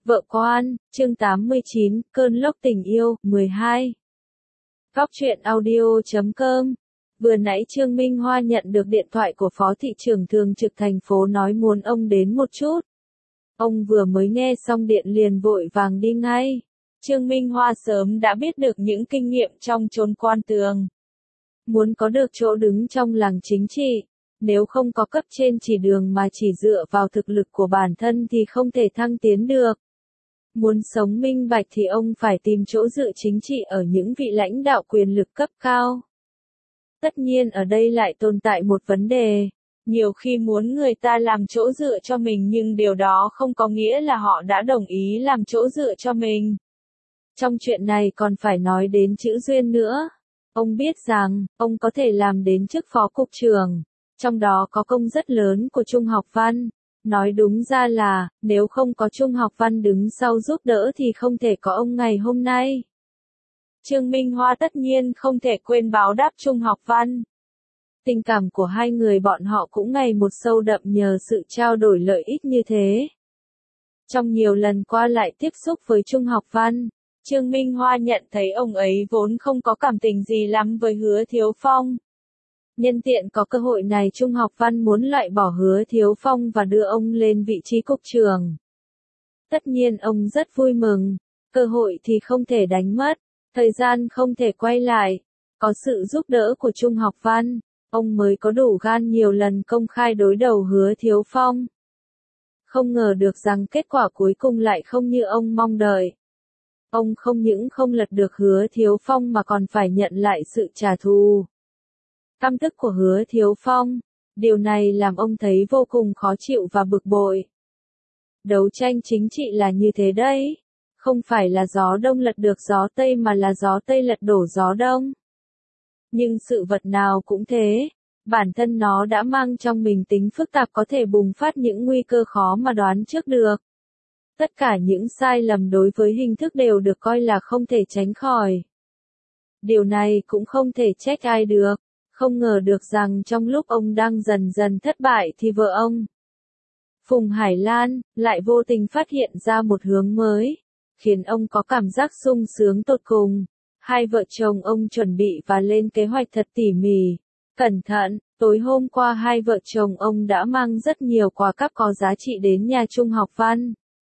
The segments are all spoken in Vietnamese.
Vợ quan, chương 89, cơn lốc tình yêu, 12. Góc truyện audio.com. Vừa nãy Trương Minh Hoa nhận được điện thoại của Phó Thị trưởng Thường trực thành phố nói muốn ông đến một chút. Ông vừa mới nghe xong điện liền vội vàng đi ngay. Trương Minh Hoa sớm đã biết được những kinh nghiệm trong chốn quan tường. Muốn có được chỗ đứng trong làng chính trị, nếu không có cấp trên chỉ đường mà chỉ dựa vào thực lực của bản thân thì không thể thăng tiến được. Muốn sống minh bạch thì ông phải tìm chỗ dựa chính trị ở những vị lãnh đạo quyền lực cấp cao. Tất nhiên ở đây lại tồn tại một vấn đề. Nhiều khi muốn người ta làm chỗ dựa cho mình nhưng điều đó không có nghĩa là họ đã đồng ý làm chỗ dựa cho mình. Trong chuyện này còn phải nói đến chữ duyên nữa. Ông biết rằng, ông có thể làm đến chức phó cục trưởng. Trong đó có công rất lớn của Trung học văn. Nói đúng ra là, nếu không có Trung học văn đứng sau giúp đỡ thì không thể có ông ngày hôm nay. Trương Minh Hoa tất nhiên không thể quên báo đáp Trung học văn. Tình cảm của hai người bọn họ cũng ngày một sâu đậm nhờ sự trao đổi lợi ích như thế. Trong nhiều lần qua lại tiếp xúc với Trung học văn, Trương Minh Hoa nhận thấy ông ấy vốn không có cảm tình gì lắm với Hứa Thiếu Phong. Nhân tiện có cơ hội này Trung học văn muốn loại bỏ Hứa Thiếu Phong và đưa ông lên vị trí cục trưởng. Tất nhiên ông rất vui mừng, cơ hội thì không thể đánh mất, thời gian không thể quay lại. Có sự giúp đỡ của Trung học văn, ông mới có đủ gan nhiều lần công khai đối đầu Hứa Thiếu Phong. Không ngờ được rằng kết quả cuối cùng lại không như ông mong đợi. Ông không những không lật được Hứa Thiếu Phong mà còn phải nhận lại sự trả thù. Căm tức của Hứa Thiếu Phong, điều này làm ông thấy vô cùng khó chịu và bực bội. Đấu tranh chính trị là như thế đấy, không phải là gió đông lật được gió tây mà là gió tây lật đổ gió đông. Nhưng sự vật nào cũng thế, bản thân nó đã mang trong mình tính phức tạp có thể bùng phát những nguy cơ khó mà đoán trước được. Tất cả những sai lầm đối với hình thức đều được coi là không thể tránh khỏi. Điều này cũng không thể trách ai được. Không ngờ được rằng trong lúc ông đang dần dần thất bại thì vợ ông, Phùng Hải Lan, lại vô tình phát hiện ra một hướng mới, khiến ông có cảm giác sung sướng tột cùng. Hai vợ chồng ông chuẩn bị và lên kế hoạch thật tỉ mỉ, cẩn thận. Tối hôm qua hai vợ chồng ông đã mang rất nhiều quà cáp có giá trị đến nhà Trung học văn.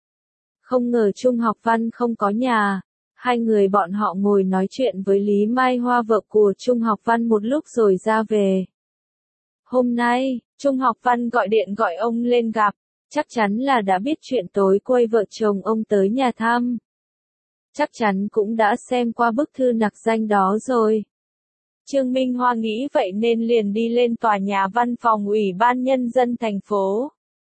Không ngờ Trung học văn không có nhà. Hai người bọn họ ngồi nói chuyện với Lý Mai Hoa vợ của Trung học văn một lúc rồi ra về. Hôm nay, Trung học văn gọi điện gọi ông lên gặp, chắc chắn là đã biết chuyện tối quay vợ chồng ông tới nhà thăm. Chắc chắn cũng đã xem qua bức thư nặc danh đó rồi. Trương Minh Hoa nghĩ vậy nên liền đi lên tòa nhà văn phòng Ủy ban Nhân dân thành phố.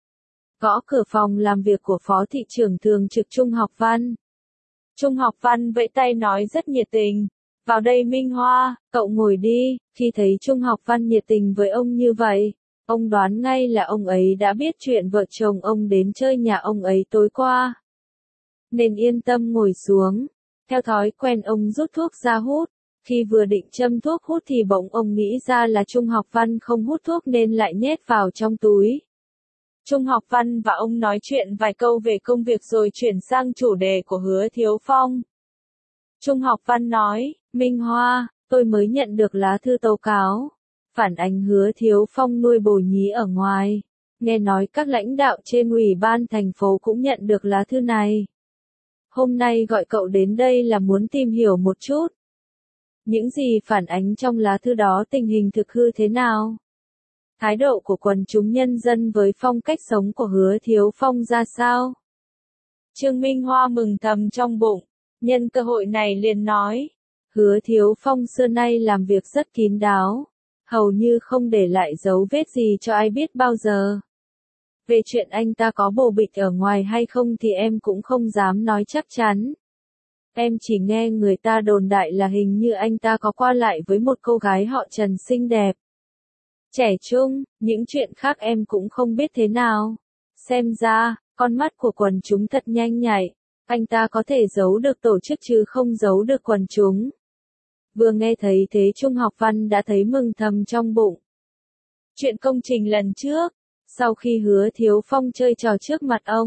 Gõ cửa phòng làm việc của Phó Thị trưởng Thường trực Trung học văn. Trung học văn vẫy tay nói rất nhiệt tình, vào đây Minh Hoa, cậu ngồi đi. Khi thấy Trung học văn nhiệt tình với ông như vậy, ông đoán ngay là ông ấy đã biết chuyện vợ chồng ông đến chơi nhà ông ấy tối qua. Nên yên tâm ngồi xuống, theo thói quen ông rút thuốc ra hút, khi vừa định châm thuốc hút thì bỗng ông nghĩ ra là Trung học văn không hút thuốc nên lại nhét vào trong túi. Trung học văn và ông nói chuyện vài câu về công việc rồi chuyển sang chủ đề của Hứa Thiếu Phong. Trung học văn nói, Minh Hoa, tôi mới nhận được lá thư tố cáo, phản ánh Hứa Thiếu Phong nuôi bồ nhí ở ngoài. Nghe nói các lãnh đạo trên ủy ban thành phố cũng nhận được lá thư này. Hôm nay gọi cậu đến đây là muốn tìm hiểu một chút. Những gì phản ánh trong lá thư đó tình hình thực hư thế nào? Thái độ của quần chúng nhân dân với phong cách sống của Hứa Thiếu Phong ra sao? Trương Minh Hoa mừng thầm trong bụng, nhân cơ hội này liền nói, Hứa Thiếu Phong xưa nay làm việc rất kín đáo, hầu như không để lại dấu vết gì cho ai biết bao giờ. Về chuyện anh ta có bồ bịch ở ngoài hay không thì em cũng không dám nói chắc chắn. Em chỉ nghe người ta đồn đại là hình như anh ta có qua lại với một cô gái họ Trần xinh đẹp. Trẻ trung, những chuyện khác em cũng không biết thế nào. Xem ra, con mắt của quần chúng thật nhanh nhạy, anh ta có thể giấu được tổ chức chứ không giấu được quần chúng. Vừa nghe thấy thế Trung học văn đã thấy mừng thầm trong bụng. Chuyện công trình lần trước, sau khi Hứa Thiếu Phong chơi trò trước mặt ông,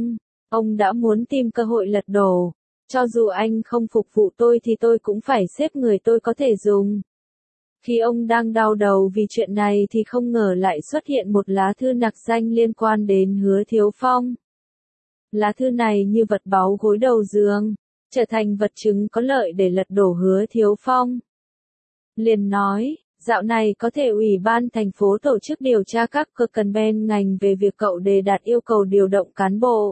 Ông đã muốn tìm cơ hội lật đổ. Cho dù anh không phục vụ tôi thì tôi cũng phải xếp người tôi có thể dùng. Khi ông đang đau đầu vì chuyện này thì không ngờ lại xuất hiện một lá thư nặc danh liên quan đến Hứa Thiếu Phong. Lá thư này như vật báu gối đầu giường, trở thành vật chứng có lợi để lật đổ Hứa Thiếu Phong. Liền nói, dạo này có thể Ủy ban thành phố tổ chức điều tra các cơ quan ban ngành về việc cậu đề đạt yêu cầu điều động cán bộ.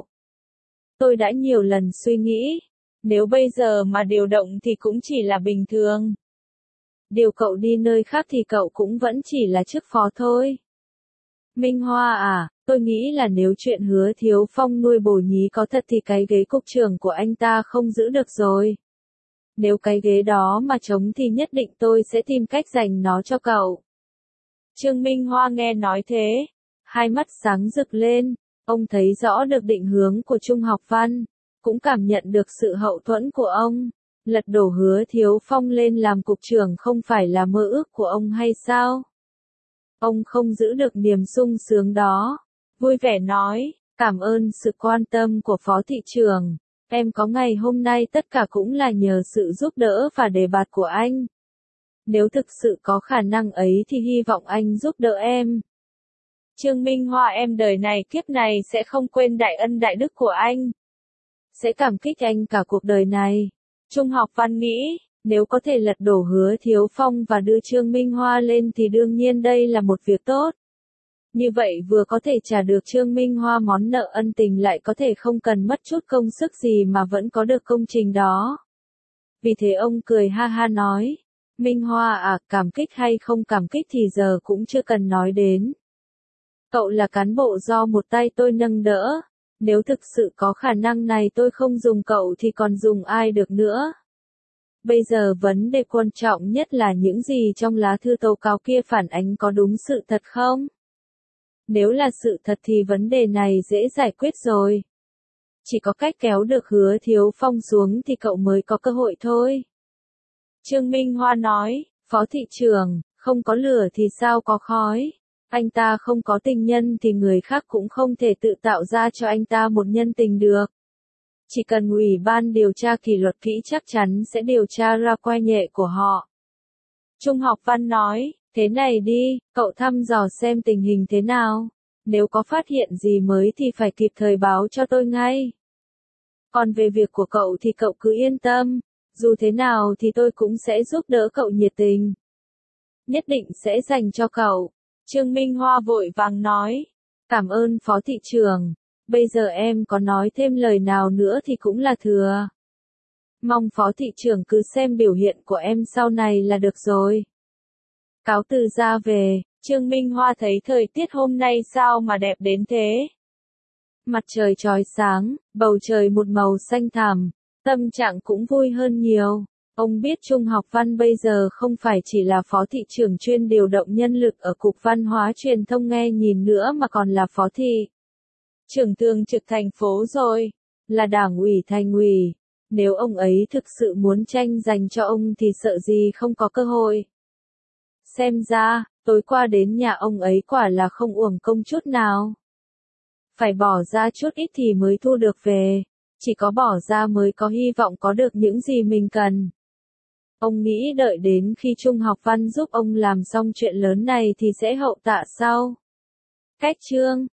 Tôi đã nhiều lần suy nghĩ, nếu bây giờ mà điều động thì cũng chỉ là bình thường. Điều cậu đi nơi khác thì cậu cũng vẫn chỉ là chức phó thôi. Minh Hoa à, tôi nghĩ là nếu chuyện Hứa Thiếu Phong nuôi bồ nhí có thật thì cái ghế cục trưởng của anh ta không giữ được rồi. Nếu cái ghế đó mà trống thì nhất định tôi sẽ tìm cách giành nó cho cậu. Trương Minh Hoa nghe nói thế, hai mắt sáng rực lên, ông thấy rõ được định hướng của Trung Học Văn, cũng cảm nhận được sự hậu thuẫn của ông. Lật đổ Hứa Thiếu Phong lên làm cục trưởng không phải là mơ ước của ông hay sao? Ông không giữ được niềm sung sướng đó. Vui vẻ nói, cảm ơn sự quan tâm của Phó thị trưởng. Em có ngày hôm nay tất cả cũng là nhờ sự giúp đỡ và đề bạt của anh. Nếu thực sự có khả năng ấy thì hy vọng anh giúp đỡ em. Trương Minh Hoa, em đời này kiếp này sẽ không quên đại ân đại đức của anh. Sẽ cảm kích anh cả cuộc đời này. Trung Học Văn nghĩ, nếu có thể lật đổ Hứa Thiếu Phong và đưa Trương Minh Hoa lên thì đương nhiên đây là một việc tốt. Như vậy vừa có thể trả được Trương Minh Hoa món nợ ân tình lại có thể không cần mất chút công sức gì mà vẫn có được công trình đó. Vì thế ông cười ha ha nói, Minh Hoa à, cảm kích hay không cảm kích thì giờ cũng chưa cần nói đến. Cậu là cán bộ do một tay tôi nâng đỡ. Nếu thực sự có khả năng này tôi không dùng cậu thì còn dùng ai được nữa. Bây giờ vấn đề quan trọng nhất là những gì trong lá thư tố cáo kia phản ánh có đúng sự thật không? Nếu là sự thật thì vấn đề này dễ giải quyết rồi. Chỉ có cách kéo được Hứa Thiếu Phong xuống thì cậu mới có cơ hội thôi. Trương Minh Hoa nói, Phó thị trưởng, không có lửa thì sao có khói. Anh ta không có tình nhân thì người khác cũng không thể tự tạo ra cho anh ta một nhân tình được. Chỉ cần Ủy ban điều tra kỷ luật kỹ chắc chắn sẽ điều tra ra quai nhệ của họ. Trung Học Văn nói, thế này đi, cậu thăm dò xem tình hình thế nào. Nếu có phát hiện gì mới thì phải kịp thời báo cho tôi ngay. Còn về việc của cậu thì cậu cứ yên tâm, dù thế nào thì tôi cũng sẽ giúp đỡ cậu nhiệt tình. Nhất định sẽ dành cho cậu. Trương Minh Hoa vội vàng nói, cảm ơn Phó thị trưởng, bây giờ em có nói thêm lời nào nữa thì cũng là thừa. Mong Phó thị trưởng cứ xem biểu hiện của em sau này là được rồi. Cáo từ ra về, Trương Minh Hoa thấy thời tiết hôm nay sao mà đẹp đến thế. Mặt trời chói sáng, bầu trời một màu xanh thẳm, tâm trạng cũng vui hơn nhiều. Ông biết Trung Học Văn bây giờ không phải chỉ là phó thị trưởng chuyên điều động nhân lực ở Cục Văn hóa Truyền thông nghe nhìn nữa mà còn là phó thị trưởng thường trực thành phố rồi, là đảng ủy thành ủy. Nếu ông ấy thực sự muốn tranh giành cho ông thì sợ gì không có cơ hội. Xem ra, tối qua đến nhà ông ấy quả là không uổng công chút nào. Phải bỏ ra chút ít thì mới thu được về, chỉ có bỏ ra mới có hy vọng có được những gì mình cần. Ông nghĩ đợi đến khi Trung Học Văn giúp ông làm xong chuyện lớn này thì sẽ hậu tạ sau. Cách chương